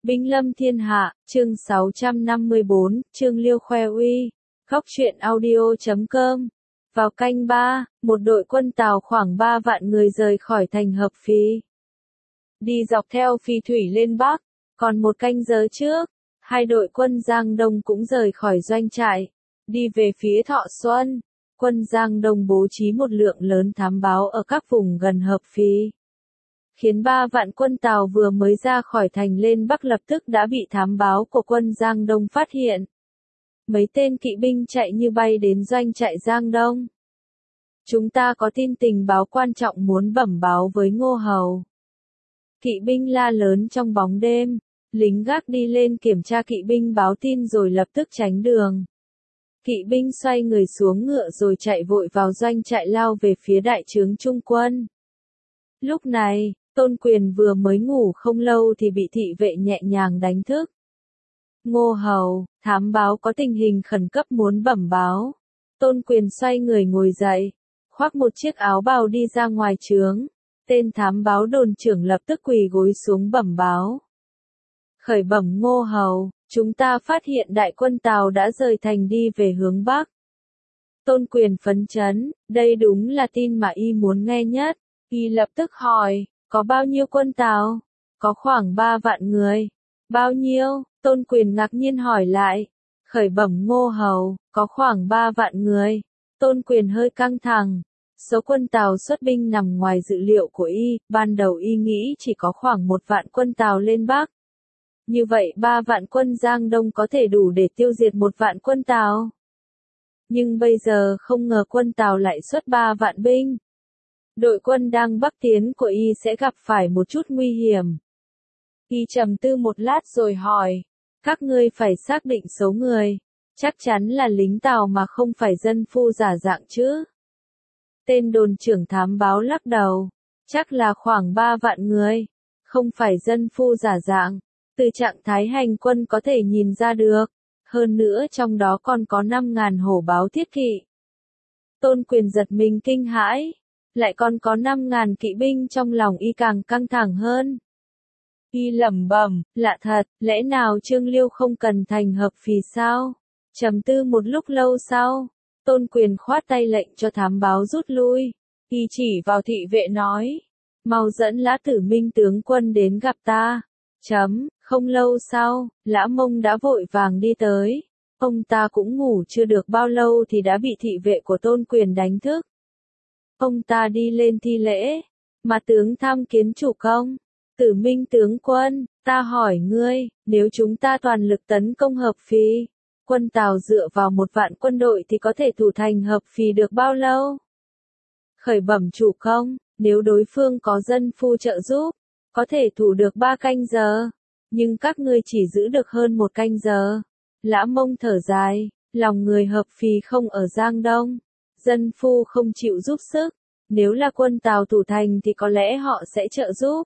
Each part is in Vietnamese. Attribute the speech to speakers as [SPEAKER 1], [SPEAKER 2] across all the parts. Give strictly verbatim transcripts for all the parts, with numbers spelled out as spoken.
[SPEAKER 1] Binh lâm thiên hạ, chương sáu trăm năm mươi bốn, Trương Liêu khoe uy. Góc truyện audio chấm com. Vào canh ba, một đội quân Tào khoảng ba vạn người rời khỏi thành Hợp Phì. Đi dọc theo Phì thủy lên Bắc, còn một canh giờ trước, hai đội quân Giang Đông cũng rời khỏi doanh trại, đi về phía Thọ Xuân. Quân Giang Đông bố trí một lượng lớn thám báo ở các vùng gần Hợp Phì, khiến ba vạn quân Tào vừa mới ra khỏi thành lên Bắc lập tức đã bị thám báo của quân Giang Đông phát hiện. Mấy tên kỵ binh chạy như bay đến doanh trại Giang Đông. Chúng ta có tin tình báo quan trọng muốn bẩm báo với Ngô Hầu. Kỵ binh la lớn trong bóng đêm, lính gác đi lên kiểm tra kỵ binh báo tin rồi lập tức tránh đường. Kỵ binh xoay người xuống ngựa rồi chạy vội vào doanh trại lao về phía đại trướng trung quân. Lúc này, Tôn Quyền vừa mới ngủ không lâu thì bị thị vệ nhẹ nhàng đánh thức. Ngô Hầu, thám báo có tình hình khẩn cấp muốn bẩm báo. Tôn Quyền xoay người ngồi dậy, khoác một chiếc áo bào đi ra ngoài trướng. Tên thám báo đồn trưởng lập tức quỳ gối xuống bẩm báo. Khởi bẩm Ngô Hầu, chúng ta phát hiện đại quân Tào đã rời thành đi về hướng Bắc. Tôn Quyền phấn chấn, đây đúng là tin mà y muốn nghe nhất. Y lập tức hỏi, có bao nhiêu quân Tào? Có khoảng ba vạn người. Bao nhiêu? Tôn Quyền ngạc nhiên hỏi lại. Khởi bẩm Ngô Hầu, có khoảng ba vạn người. Tôn Quyền hơi căng thẳng. Số quân Tào xuất binh nằm ngoài dự liệu của y, ban đầu y nghĩ chỉ có khoảng một vạn quân Tào lên Bắc. Như vậy ba vạn quân Giang Đông có thể đủ để tiêu diệt một vạn quân Tào. Nhưng bây giờ không ngờ quân Tào lại xuất ba vạn binh. Đội quân đang bắc tiến của y sẽ gặp phải một chút nguy hiểm. Y trầm tư một lát rồi hỏi, các ngươi phải xác định số người, chắc chắn là lính Tào mà không phải dân phu giả dạng chứ. Tên đồn trưởng thám báo lắc đầu, chắc là khoảng ba vạn người, không phải dân phu giả dạng, từ trạng thái hành quân có thể nhìn ra được, hơn nữa trong đó còn có năm ngàn hổ báo thiết kỵ. Tôn Quyền giật mình kinh hãi. Lại còn có năm ngàn kỵ binh, trong lòng y càng căng thẳng hơn. Y lẩm bẩm, lạ thật, lẽ nào Trương Liêu không cần thành Hợp Phì sao? Trầm tư một lúc lâu sau, Tôn Quyền khoát tay lệnh cho thám báo rút lui. Y chỉ vào thị vệ nói, mau dẫn Lã Tử Minh tướng quân đến gặp ta. Chấm, không lâu sau, Lã Mông đã vội vàng đi tới. Ông ta cũng ngủ chưa được bao lâu thì đã bị thị vệ của Tôn Quyền đánh thức. Ông ta đi lên thi lễ, mà tướng tham kiến chủ công. Tử Minh tướng quân, ta hỏi ngươi, nếu chúng ta toàn lực tấn công Hợp Phì, quân Tào dựa vào một vạn quân đội thì có thể thủ thành Hợp Phì được bao lâu? Khởi bẩm chủ công, nếu đối phương có dân phu trợ giúp, có thể thủ được ba canh giờ, nhưng các ngươi chỉ giữ được hơn một canh giờ. Lã Mông thở dài, lòng người Hợp Phì không ở Giang Đông. Dân phu không chịu giúp sức, nếu là quân Tào thủ thành thì có lẽ họ sẽ trợ giúp.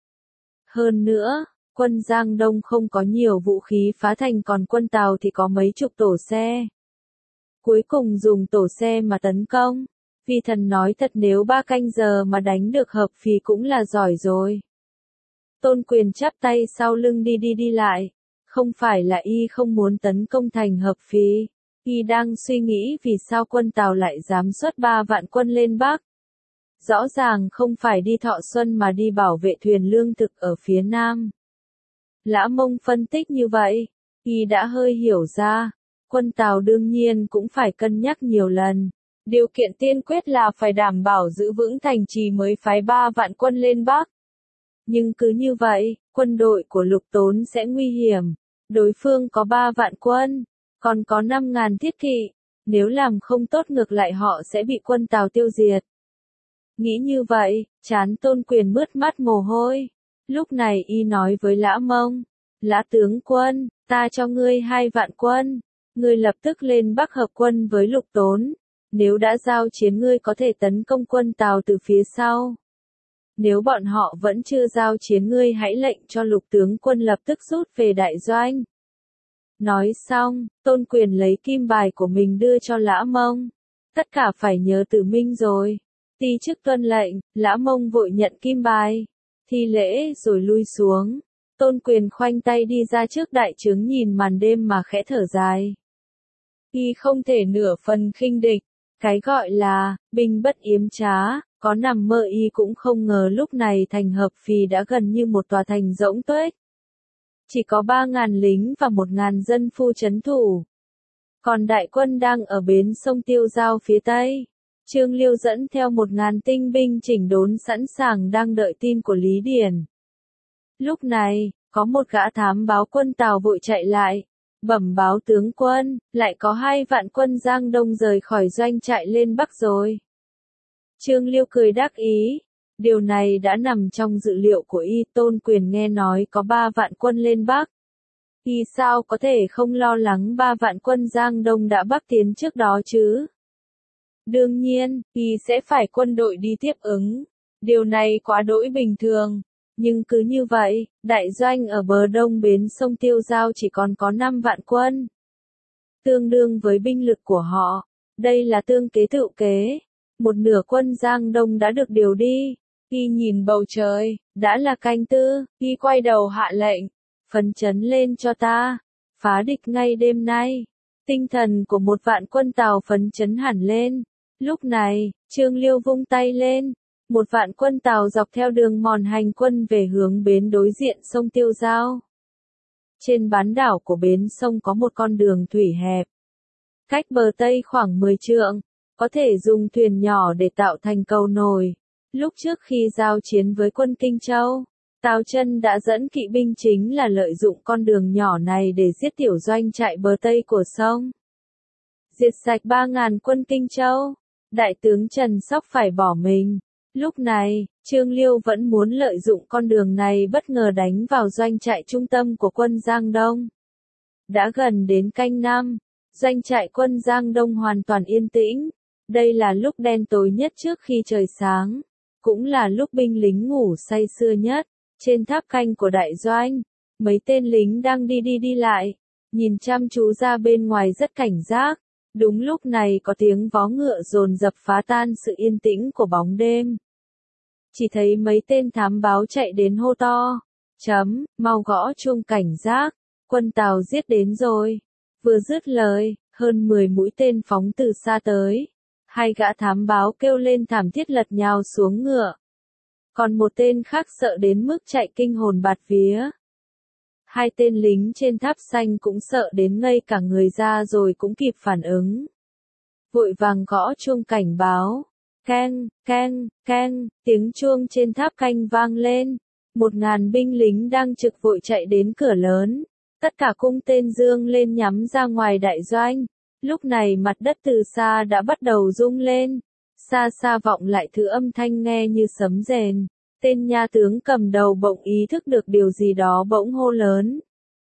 [SPEAKER 1] Hơn nữa, quân Giang Đông không có nhiều vũ khí phá thành, còn quân Tào thì có mấy chục tổ xe. Cuối cùng dùng tổ xe mà tấn công. Phi thần nói thật, nếu ba canh giờ mà đánh được Hợp Phì cũng là giỏi rồi. Tôn Quyền chắp tay sau lưng đi đi đi lại. Không phải là y không muốn tấn công thành Hợp Phì. Y đang suy nghĩ vì sao quân Tào lại dám xuất ba vạn quân lên Bắc. Rõ ràng không phải đi Thọ Xuân mà đi bảo vệ thuyền lương thực ở phía Nam. Lã Mông phân tích như vậy, y đã hơi hiểu ra, quân Tào đương nhiên cũng phải cân nhắc nhiều lần. Điều kiện tiên quyết là phải đảm bảo giữ vững thành trì mới phái ba vạn quân lên Bắc. Nhưng cứ như vậy, quân đội của Lục Tốn sẽ nguy hiểm. Đối phương có ba vạn quân, còn có năm ngàn thiết kỵ, nếu làm không tốt ngược lại họ sẽ bị quân Tào tiêu diệt. Nghĩ như vậy, trán Tôn Quyền mướt mắt mồ hôi. Lúc này y nói với Lã Mông, Lã tướng quân, ta cho ngươi hai vạn quân, ngươi lập tức lên Bắc hợp quân với Lục Tốn. Nếu đã giao chiến ngươi có thể tấn công quân Tào từ phía sau. Nếu bọn họ vẫn chưa giao chiến ngươi hãy lệnh cho Lục tướng quân lập tức rút về đại doanh. Nói xong, Tôn Quyền lấy kim bài của mình đưa cho Lã Mông. Tất cả phải nhớ Tử Minh rồi. Ti chức tuân lệnh, Lã Mông vội nhận kim bài, thi lễ rồi lui xuống. Tôn Quyền khoanh tay đi ra trước đại trướng nhìn màn đêm mà khẽ thở dài. Y không thể nửa phần khinh địch, cái gọi là, binh bất yếm trá, có nằm mơ y cũng không ngờ lúc này thành Hợp Phì đã gần như một tòa thành rỗng tuếch. Chỉ có ba ngàn lính và một ngàn dân phu trấn thủ. Còn đại quân đang ở bến sông Tiêu Giao phía tây. Trương Liêu dẫn theo một ngàn tinh binh chỉnh đốn sẵn sàng đang đợi tin của Lý Điền. Lúc này, có một gã thám báo quân Tào vội chạy lại, bẩm báo tướng quân, lại có hai vạn quân Giang Đông rời khỏi doanh trại lên Bắc rồi. Trương Liêu cười đắc ý, điều này đã nằm trong dự liệu của y. Tôn Quyền nghe nói có ba vạn quân lên Bắc. Y sao có thể không lo lắng ba vạn quân Giang Đông đã Bắc tiến trước đó chứ? Đương nhiên, y sẽ phải quân đội đi tiếp ứng. Điều này quá đỗi bình thường. Nhưng cứ như vậy, đại doanh ở bờ đông bến sông Tiêu Giao chỉ còn có năm vạn quân. Tương đương với binh lực của họ. Đây là tương kế tự kế. Một nửa quân Giang Đông đã được điều đi. Y nhìn bầu trời, đã là canh tư, y quay đầu hạ lệnh. Phấn chấn lên cho ta. Phá địch ngay đêm nay. Tinh thần của một vạn quân Tào phấn chấn hẳn lên. Lúc này, Trương Liêu vung tay lên. Một vạn quân Tào dọc theo đường mòn hành quân về hướng bến đối diện sông Tiêu Giao. Trên bán đảo của bến sông có một con đường thủy hẹp. Cách bờ Tây khoảng mười trượng, có thể dùng thuyền nhỏ để tạo thành cầu nổi. Lúc trước khi giao chiến với quân Kinh Châu, Tào Chân đã dẫn kỵ binh chính là lợi dụng con đường nhỏ này để giết tiểu doanh trại bờ Tây của sông. Diệt sạch ba ngàn quân Kinh Châu, đại tướng Trần Sóc phải bỏ mình. Lúc này, Trương Liêu vẫn muốn lợi dụng con đường này bất ngờ đánh vào doanh trại trung tâm của quân Giang Đông. Đã gần đến canh năm, doanh trại quân Giang Đông hoàn toàn yên tĩnh. Đây là lúc đen tối nhất trước khi trời sáng, cũng là lúc binh lính ngủ say sưa nhất. Trên tháp canh của đại doanh, mấy tên lính đang đi đi đi lại, nhìn chăm chú ra bên ngoài rất cảnh giác. Đúng lúc này có tiếng vó ngựa dồn dập phá tan sự yên tĩnh của bóng đêm. Chỉ thấy mấy tên thám báo chạy đến hô to, chấm, mau gõ chuông cảnh giác, quân Tào giết đến rồi. Vừa dứt lời, hơn mười mũi tên phóng từ xa tới. Hai gã thám báo kêu lên thảm thiết lật nhào xuống ngựa. Còn một tên khác sợ đến mức chạy kinh hồn bạt vía. Hai tên lính trên tháp xanh cũng sợ đến ngây cả người ra rồi cũng kịp phản ứng. Vội vàng gõ chuông cảnh báo. Keng, keng, keng, tiếng chuông trên tháp canh vang lên. Một ngàn binh lính đang trực vội chạy đến cửa lớn. Tất cả cung tên dương lên nhắm ra ngoài đại doanh. Lúc này mặt đất từ xa đã bắt đầu rung lên. Xa xa vọng lại thứ âm thanh nghe như sấm rền. Tên nha tướng cầm đầu bỗng ý thức được điều gì đó bỗng hô lớn.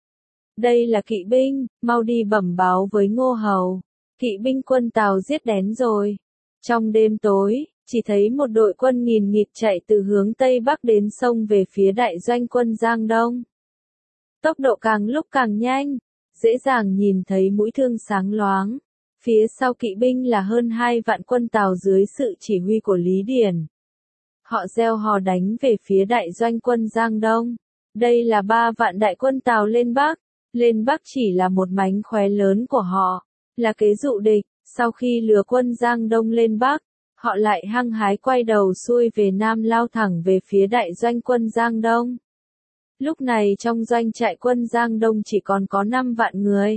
[SPEAKER 1] Đây là kỵ binh, mau đi bẩm báo với Ngô Hầu. Kỵ binh quân Tào giết đến rồi. Trong đêm tối, chỉ thấy một đội quân nghìn nghịt chạy từ hướng Tây Bắc đến sông về phía đại doanh quân Giang Đông. Tốc độ càng lúc càng nhanh, dễ dàng nhìn thấy mũi thương sáng loáng. Phía sau kỵ binh là hơn hai vạn quân Tào dưới sự chỉ huy của Lý Điền. Họ reo hò đánh về phía đại doanh quân Giang Đông. Đây là ba vạn đại quân Tào lên Bắc. Lên Bắc chỉ là một mánh khóe lớn của họ, là kế dụ địch. Sau khi lừa quân Giang Đông lên Bắc, họ lại hăng hái quay đầu xuôi về Nam lao thẳng về phía đại doanh quân Giang Đông. Lúc này trong doanh trại quân Giang Đông chỉ còn có năm vạn người.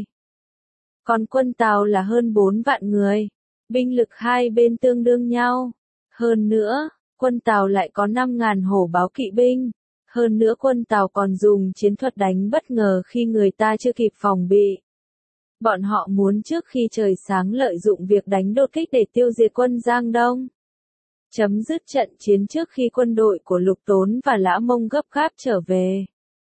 [SPEAKER 1] Còn quân Tào là hơn bốn vạn người. Binh lực hai bên tương đương nhau. Hơn nữa, quân Tào lại có năm ngàn hổ báo kỵ binh. Hơn nữa quân Tào còn dùng chiến thuật đánh bất ngờ khi người ta chưa kịp phòng bị. Bọn họ muốn trước khi trời sáng lợi dụng việc đánh đột kích để tiêu diệt quân Giang Đông. Chấm dứt trận chiến trước khi quân đội của Lục Tốn và Lã Mông gấp gáp trở về.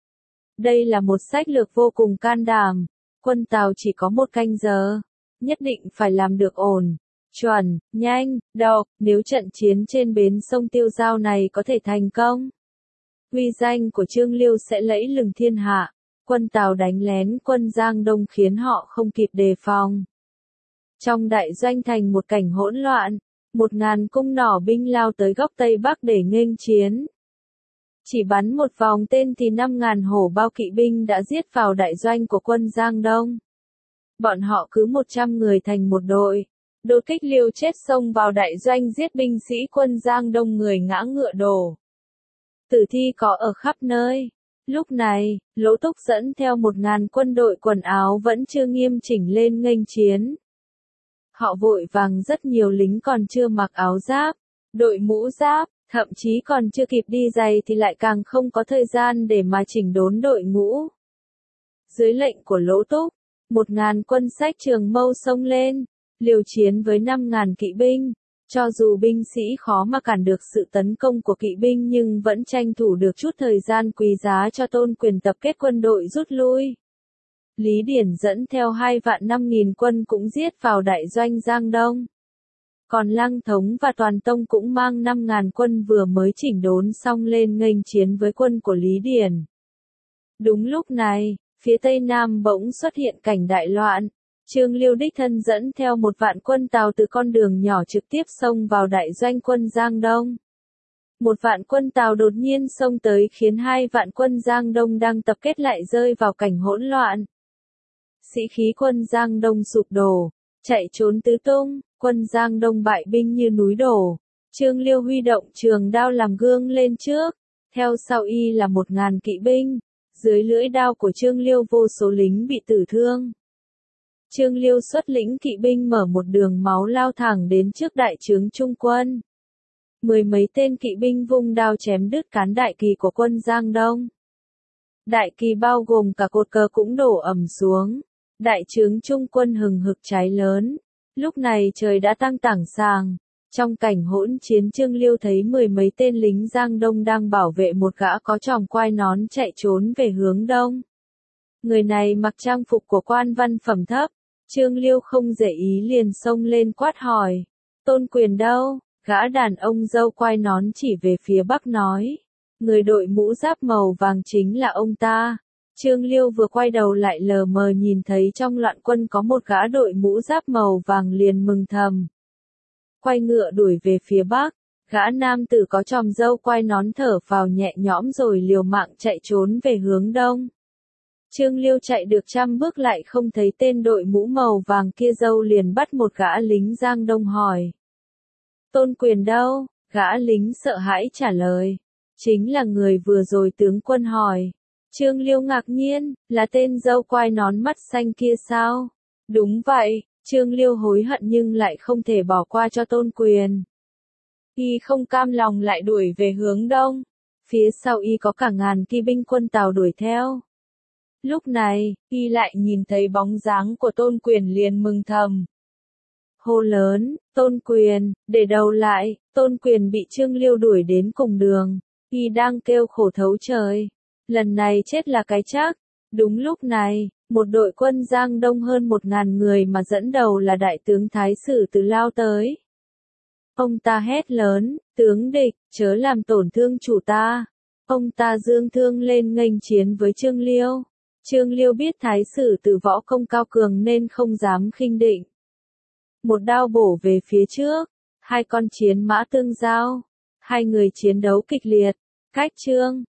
[SPEAKER 1] Đây là một sách lược vô cùng can đảm. Quân Tào chỉ có một canh giờ. Nhất định phải làm được ổn, chuẩn, nhanh, độc, nếu trận chiến trên bến sông Tiêu Giao này có thể thành công. Uy danh của Trương Liêu sẽ lẫy lừng thiên hạ. Quân Tào đánh lén quân Giang Đông khiến họ không kịp đề phòng. Trong đại doanh thành một cảnh hỗn loạn, một ngàn cung nỏ binh lao tới góc Tây Bắc để nghênh chiến. Chỉ bắn một vòng tên thì năm ngàn hổ bao kỵ binh đã giết vào đại doanh của quân Giang Đông. Bọn họ cứ một trăm người thành một đội, đột kích liều chết xông vào đại doanh giết binh sĩ quân Giang Đông, người ngã ngựa đổ. Tử thi có ở khắp nơi. Lúc này, Lỗ Túc dẫn theo một ngàn quân đội quần áo vẫn chưa nghiêm chỉnh lên nghênh chiến. Họ vội vàng, rất nhiều lính còn chưa mặc áo giáp, đội mũ giáp, thậm chí còn chưa kịp đi giày thì lại càng không có thời gian để mà chỉnh đốn đội ngũ. Dưới lệnh của Lỗ Túc, một ngàn quân xách trường mâu xông lên, liều chiến với năm ngàn kỵ binh. Cho dù binh sĩ khó mà cản được sự tấn công của kỵ binh nhưng vẫn tranh thủ được chút thời gian quý giá cho Tôn Quyền tập kết quân đội rút lui. Lý Điển dẫn theo hai vạn năm nghìn quân cũng giết vào đại doanh Giang Đông. Còn Lăng Thống và Toàn Tông cũng mang năm ngàn quân vừa mới chỉnh đốn xong lên nghênh chiến với quân của Lý Điển. Đúng lúc này, phía Tây Nam bỗng xuất hiện cảnh đại loạn. Trương Liêu đích thân dẫn theo một vạn quân Tào từ con đường nhỏ trực tiếp xông vào đại doanh quân Giang Đông. Một vạn quân Tào đột nhiên xông tới khiến hai vạn quân Giang Đông đang tập kết lại rơi vào cảnh hỗn loạn. Sĩ khí quân Giang Đông sụp đổ, chạy trốn tứ tung, quân Giang Đông bại binh như núi đổ. Trương Liêu huy động trường đao làm gương lên trước, theo sau y là một ngàn kỵ binh, dưới lưỡi đao của Trương Liêu vô số lính bị tử thương. Trương Liêu xuất lĩnh kỵ binh mở một đường máu lao thẳng đến trước đại trướng Trung quân. Mười mấy tên kỵ binh vung đao chém đứt cán đại kỳ của quân Giang Đông. Đại kỳ bao gồm cả cột cờ cũng đổ ầm xuống. Đại trướng Trung quân hừng hực cháy lớn. Lúc này trời đã tăng tảng sàng. Trong cảnh hỗn chiến, Trương Liêu thấy mười mấy tên lính Giang Đông đang bảo vệ một gã có tròm quai nón chạy trốn về hướng đông. Người này mặc trang phục của quan văn phẩm thấp. Trương Liêu không để ý liền xông lên quát hỏi. Tôn Quyền đâu? Gã đàn ông râu quai nón chỉ về phía bắc nói. Người đội mũ giáp màu vàng chính là ông ta. Trương Liêu vừa quay đầu lại lờ mờ nhìn thấy trong loạn quân có một gã đội mũ giáp màu vàng liền mừng thầm. Quay ngựa đuổi về phía bắc, gã nam tử có chòm râu quai nón thở phào nhẹ nhõm rồi liều mạng chạy trốn về hướng đông. Trương Liêu chạy được trăm bước lại không thấy tên đội mũ màu vàng kia, dâu liền bắt một gã lính Giang Đông hỏi. Tôn Quyền đâu? Gã lính sợ hãi trả lời. Chính là người vừa rồi tướng quân hỏi. Trương Liêu ngạc nhiên, là tên dâu quai nón mắt xanh kia sao? Đúng vậy, Trương Liêu hối hận nhưng lại không thể bỏ qua cho Tôn Quyền. Y không cam lòng lại đuổi về hướng đông. Phía sau y có cả ngàn kỵ binh quân Tào đuổi theo. Lúc này, y lại nhìn thấy bóng dáng của Tôn Quyền liền mừng thầm. Hô lớn, Tôn Quyền, để đầu lại. Tôn Quyền bị Trương Liêu đuổi đến cùng đường. Y đang kêu khổ thấu trời. Lần này chết là cái chắc. Đúng lúc này, một đội quân Giang Đông hơn một ngàn người mà dẫn đầu là đại tướng Thái Sử Từ lao tới. Ông ta hét lớn, tướng địch, chớ làm tổn thương chủ ta. Ông ta dương thương lên nghênh chiến với Trương Liêu. Trương Liêu biết Thái Sử Từ võ công cao cường nên không dám khinh định. Một đao bổ về phía trước, hai con chiến mã tương giao. Hai người chiến đấu kịch liệt, cách Trương,